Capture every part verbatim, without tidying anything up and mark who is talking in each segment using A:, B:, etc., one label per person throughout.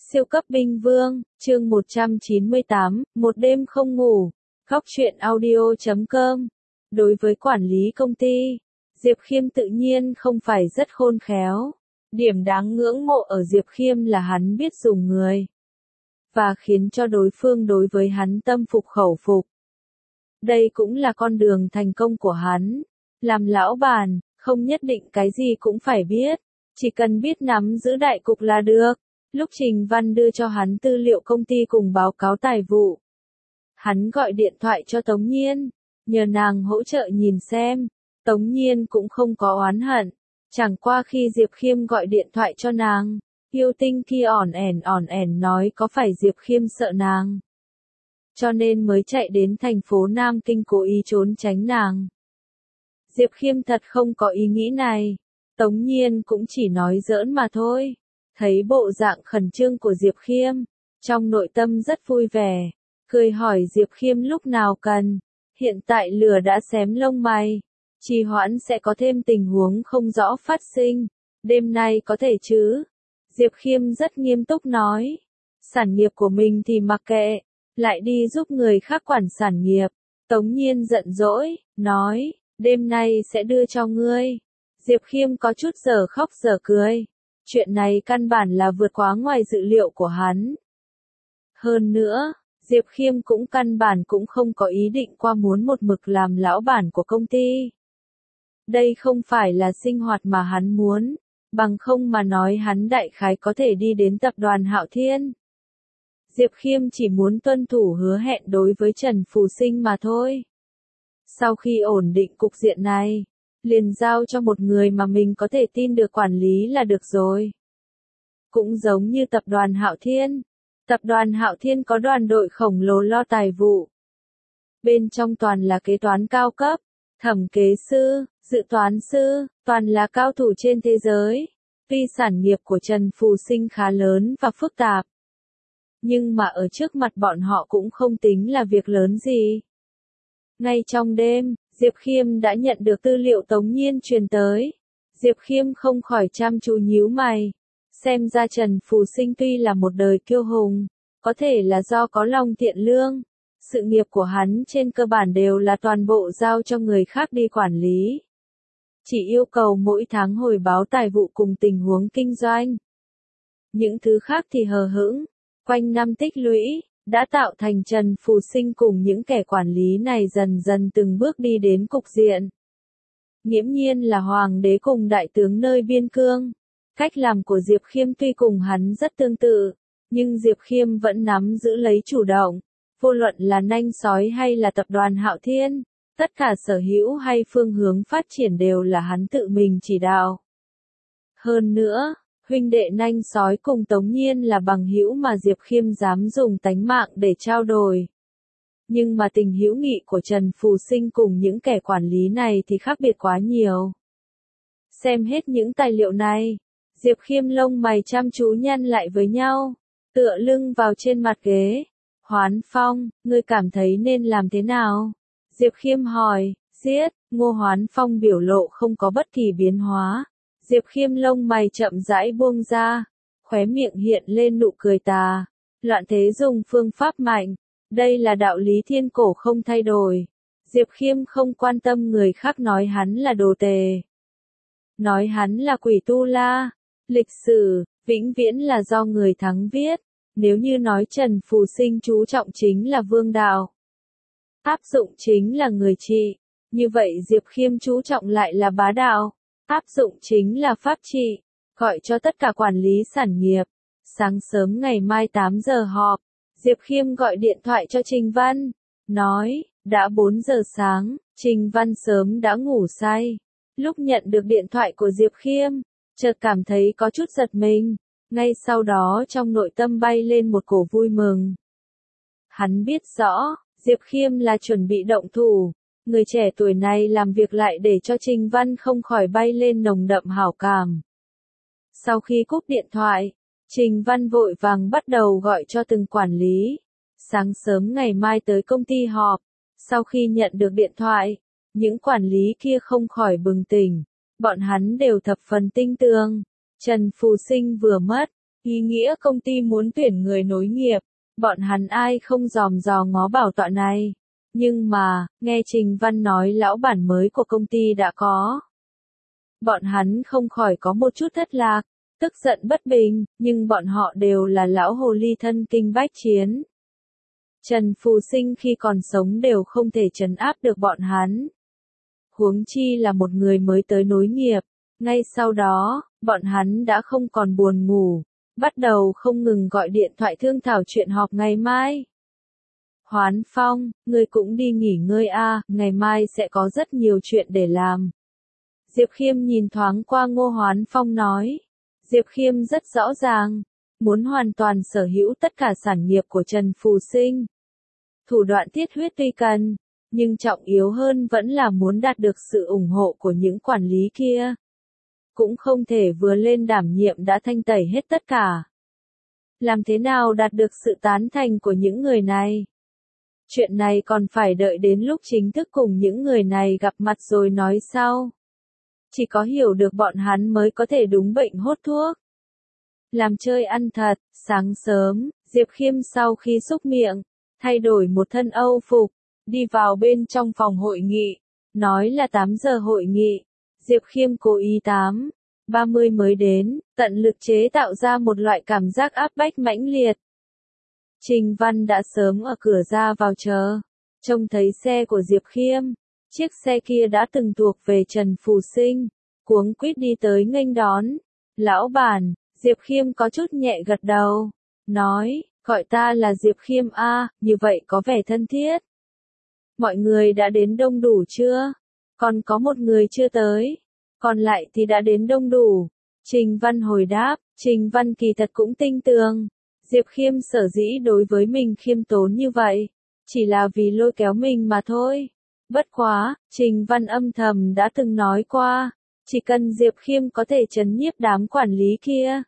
A: Siêu cấp binh vương, chương một trăm chín mươi tám, một đêm không ngủ. Góc truyện audio chấm com. Đối với quản lý công ty, Diệp Khiêm tự nhiên không phải rất khôn khéo. Điểm đáng ngưỡng mộ ở Diệp Khiêm là hắn biết dùng người, và khiến cho đối phương đối với hắn tâm phục khẩu phục. Đây cũng là con đường thành công của hắn. Làm lão bản, không nhất định cái gì cũng phải biết, chỉ cần biết nắm giữ đại cục là được. Lúc Trình Văn đưa cho hắn tư liệu công ty cùng báo cáo tài vụ, hắn gọi điện thoại cho Tống Nhiên, nhờ nàng hỗ trợ nhìn xem. Tống Nhiên cũng không có oán hận, chẳng qua khi Diệp Khiêm gọi điện thoại cho nàng, yêu tinh kia ỏn ẻn ỏn ẻn nói có phải Diệp Khiêm sợ nàng, cho nên mới chạy đến thành phố Nam Kinh cố ý trốn tránh nàng. Diệp Khiêm thật không có ý nghĩ này, Tống Nhiên cũng chỉ nói giỡn mà thôi. Thấy bộ dạng khẩn trương của Diệp Khiêm, trong nội tâm rất vui vẻ, cười hỏi Diệp Khiêm lúc nào cần. Hiện tại lửa đã xém lông mày, trì hoãn sẽ có thêm tình huống không rõ phát sinh, đêm nay có thể chứ? Diệp Khiêm rất nghiêm túc nói, sản nghiệp của mình thì mặc kệ, lại đi giúp người khác quản sản nghiệp. Tống Nhiên giận dỗi, nói, đêm nay sẽ đưa cho ngươi. Diệp Khiêm có chút giờ khóc giờ cười. Chuyện này căn bản là vượt quá ngoài dự liệu của hắn. Hơn nữa, Diệp Khiêm cũng căn bản cũng không có ý định qua muốn một mực làm lão bản của công ty. Đây không phải là sinh hoạt mà hắn muốn, bằng không mà nói hắn đại khái có thể đi đến tập đoàn Hạo Thiên. Diệp Khiêm chỉ muốn tuân thủ hứa hẹn đối với Trần Phù Sinh mà thôi. Sau khi ổn định cục diện này, liền giao cho một người mà mình có thể tin được quản lý là được rồi. Cũng giống như tập đoàn Hạo Thiên. Tập đoàn Hạo Thiên có đoàn đội khổng lồ lo tài vụ. Bên trong toàn là kế toán cao cấp, thẩm kế sư, dự toán sư, toàn là cao thủ trên thế giới. Tuy sản nghiệp của Trần Phù Sinh khá lớn và phức tạp, nhưng mà ở trước mặt bọn họ cũng không tính là việc lớn gì. Ngay trong đêm, Diệp Khiêm đã nhận được tư liệu Tống Nhiên truyền tới. Diệp Khiêm không khỏi chăm chú nhíu mày. Xem ra Trần Phù Sinh tuy là một đời kiêu hùng, có thể là do có lòng thiện lương. Sự nghiệp của hắn trên cơ bản đều là toàn bộ giao cho người khác đi quản lý. Chỉ yêu cầu mỗi tháng hồi báo tài vụ cùng tình huống kinh doanh. Những thứ khác thì hờ hững, quanh năm tích lũy, đã tạo thành Trần Phù Sinh cùng những kẻ quản lý này dần dần từng bước đi đến cục diện. Nghiễm nhiên là hoàng đế cùng đại tướng nơi biên cương. Cách làm của Diệp Khiêm tuy cùng hắn rất tương tự, nhưng Diệp Khiêm vẫn nắm giữ lấy chủ động. Vô luận là nanh sói hay là tập đoàn Hạo Thiên, tất cả sở hữu hay phương hướng phát triển đều là hắn tự mình chỉ đạo. Hơn nữa, huynh đệ nanh sói cùng Tống Nhiên là bằng hữu mà Diệp Khiêm dám dùng tánh mạng để trao đổi. Nhưng mà tình hữu nghị của Trần Phù Sinh cùng những kẻ quản lý này thì khác biệt quá nhiều. Xem hết những tài liệu này, Diệp Khiêm lông mày chăm chú nhăn lại với nhau, tựa lưng vào trên mặt ghế. Hoán Phong, ngươi cảm thấy nên làm thế nào? Diệp Khiêm hỏi. Giết. Ngô Hoán Phong biểu lộ không có bất kỳ biến hóa. Diệp Khiêm lông mày chậm rãi buông ra, khóe miệng hiện lên nụ cười tà. Loạn thế dùng phương pháp mạnh, đây là đạo lý thiên cổ không thay đổi. Diệp Khiêm không quan tâm người khác nói hắn là đồ tề, nói hắn là quỷ tu la. Lịch sử, vĩnh viễn là do người thắng viết. Nếu như nói Trần Phù Sinh chú trọng chính là vương đạo, áp dụng chính là người trị, như vậy Diệp Khiêm chú trọng lại là bá đạo, áp dụng chính là pháp trị, gọi cho tất cả quản lý sản nghiệp. Sáng sớm ngày mai tám giờ họp, Diệp Khiêm gọi điện thoại cho Trình Văn, nói, đã bốn giờ sáng, Trình Văn sớm đã ngủ say. Lúc nhận được điện thoại của Diệp Khiêm, chợt cảm thấy có chút giật mình, ngay sau đó trong nội tâm bay lên một cổ vui mừng. Hắn biết rõ, Diệp Khiêm là chuẩn bị động thủ, người trẻ tuổi này làm việc lại để cho Trình Văn không khỏi bay lên nồng đậm hảo cảm. Sau khi cúp điện thoại, Trình Văn vội vàng bắt đầu gọi cho từng quản lý. Sáng sớm ngày mai tới công ty họp. Sau khi nhận được điện thoại, những quản lý kia không khỏi bừng tỉnh. Bọn hắn đều thập phần tinh tường. Trần Phù Sinh vừa mất, Ý nghĩa công ty muốn tuyển người nối nghiệp, bọn hắn ai không dòm dò ngó bảo tọa này. Nhưng mà, nghe Trình Văn nói lão bản mới của công ty đã có. Bọn hắn không khỏi có một chút thất lạc, tức giận bất bình, nhưng bọn họ đều là lão hồ ly thân kinh bách chiến. Trần Phù Sinh khi còn sống đều không thể trấn áp được bọn hắn. Huống chi là một người mới tới nối nghiệp, ngay sau đó, bọn hắn đã không còn buồn ngủ, bắt đầu không ngừng gọi điện thoại thương thảo chuyện họp ngày mai. Hoán Phong, ngươi cũng đi nghỉ ngơi a, ngày mai sẽ có rất nhiều chuyện để làm. Diệp Khiêm nhìn thoáng qua Ngô Hoán Phong nói. Diệp Khiêm rất rõ ràng, muốn hoàn toàn sở hữu tất cả sản nghiệp của Trần Phù Sinh. Thủ đoạn thiết huyết tuy cần, nhưng trọng yếu hơn vẫn là muốn đạt được sự ủng hộ của những quản lý kia. Cũng không thể vừa lên đảm nhiệm đã thanh tẩy hết tất cả. Làm thế nào đạt được sự tán thành của những người này? Chuyện này còn phải đợi đến lúc chính thức cùng những người này gặp mặt rồi nói sau. Chỉ có hiểu được bọn hắn mới có thể đúng bệnh hốt thuốc. Làm chơi ăn thật, sáng sớm, Diệp Khiêm sau khi xúc miệng, thay đổi một thân Âu phục, đi vào bên trong phòng hội nghị, nói là tám giờ hội nghị. Diệp Khiêm cố ý tám ba mươi mới đến, tận lực chế tạo ra một loại cảm giác áp bách mãnh liệt. Trình Văn đã sớm ở cửa ra vào chờ, trông thấy xe của Diệp Khiêm, chiếc xe kia đã từng thuộc về Trần Phù Sinh, cuống quýt đi tới nghênh đón. Lão bản, Diệp Khiêm có chút nhẹ gật đầu, nói, gọi ta là Diệp Khiêm a, như vậy có vẻ thân thiết. Mọi người đã đến đông đủ chưa? Còn có một người chưa tới, còn lại thì đã đến đông đủ. Trình Văn hồi đáp, Trình Văn kỳ thật cũng tinh tường. Diệp Khiêm sở dĩ đối với mình khiêm tốn như vậy, chỉ là vì lôi kéo mình mà thôi. Bất quá, Trình Văn âm thầm đã từng nói qua, chỉ cần Diệp Khiêm có thể trấn nhiếp đám quản lý kia.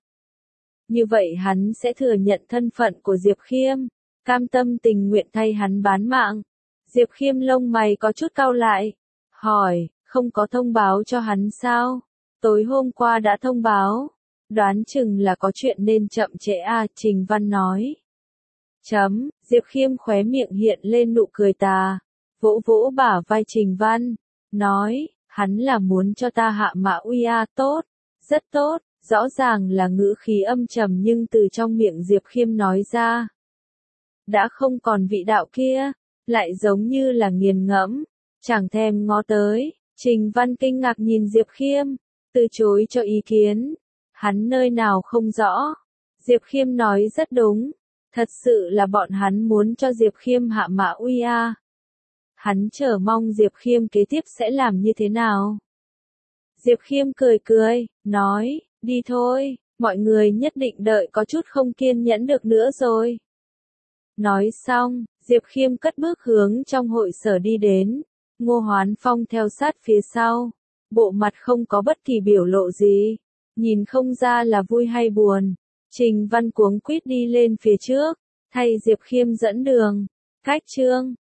A: Như vậy hắn sẽ thừa nhận thân phận của Diệp Khiêm, cam tâm tình nguyện thay hắn bán mạng. Diệp Khiêm lông mày có chút cau lại, hỏi, không có thông báo cho hắn sao? Tối hôm qua đã thông báo, đoán chừng là có chuyện nên chậm trễ à, Trình Văn nói. Chấm, Diệp Khiêm khóe miệng hiện lên nụ cười tà, vỗ vỗ bả vai Trình Văn, nói, hắn là muốn cho ta hạ mã uy à, tốt, rất tốt, rõ ràng là ngữ khí âm trầm nhưng từ trong miệng Diệp Khiêm nói ra. Đã không còn vị đạo kia, lại giống như là nghiền ngẫm, chẳng thèm ngó tới. Trình Văn kinh ngạc nhìn Diệp Khiêm, từ chối cho ý kiến. Hắn nơi nào không rõ. Diệp Khiêm nói rất đúng. Thật sự là bọn hắn muốn cho Diệp Khiêm hạ mã uy à. Hắn chờ mong Diệp Khiêm kế tiếp sẽ làm như thế nào. Diệp Khiêm cười cười, nói, đi thôi, mọi người nhất định đợi có chút không kiên nhẫn được nữa rồi. Nói xong, Diệp Khiêm cất bước hướng trong hội sở đi đến. Ngô Hoán Phong theo sát phía sau, bộ mặt không có bất kỳ biểu lộ gì, nhìn không ra là vui hay buồn. Trình Văn cuống quýt đi lên phía trước, thay Diệp Khiêm dẫn đường. Cách chương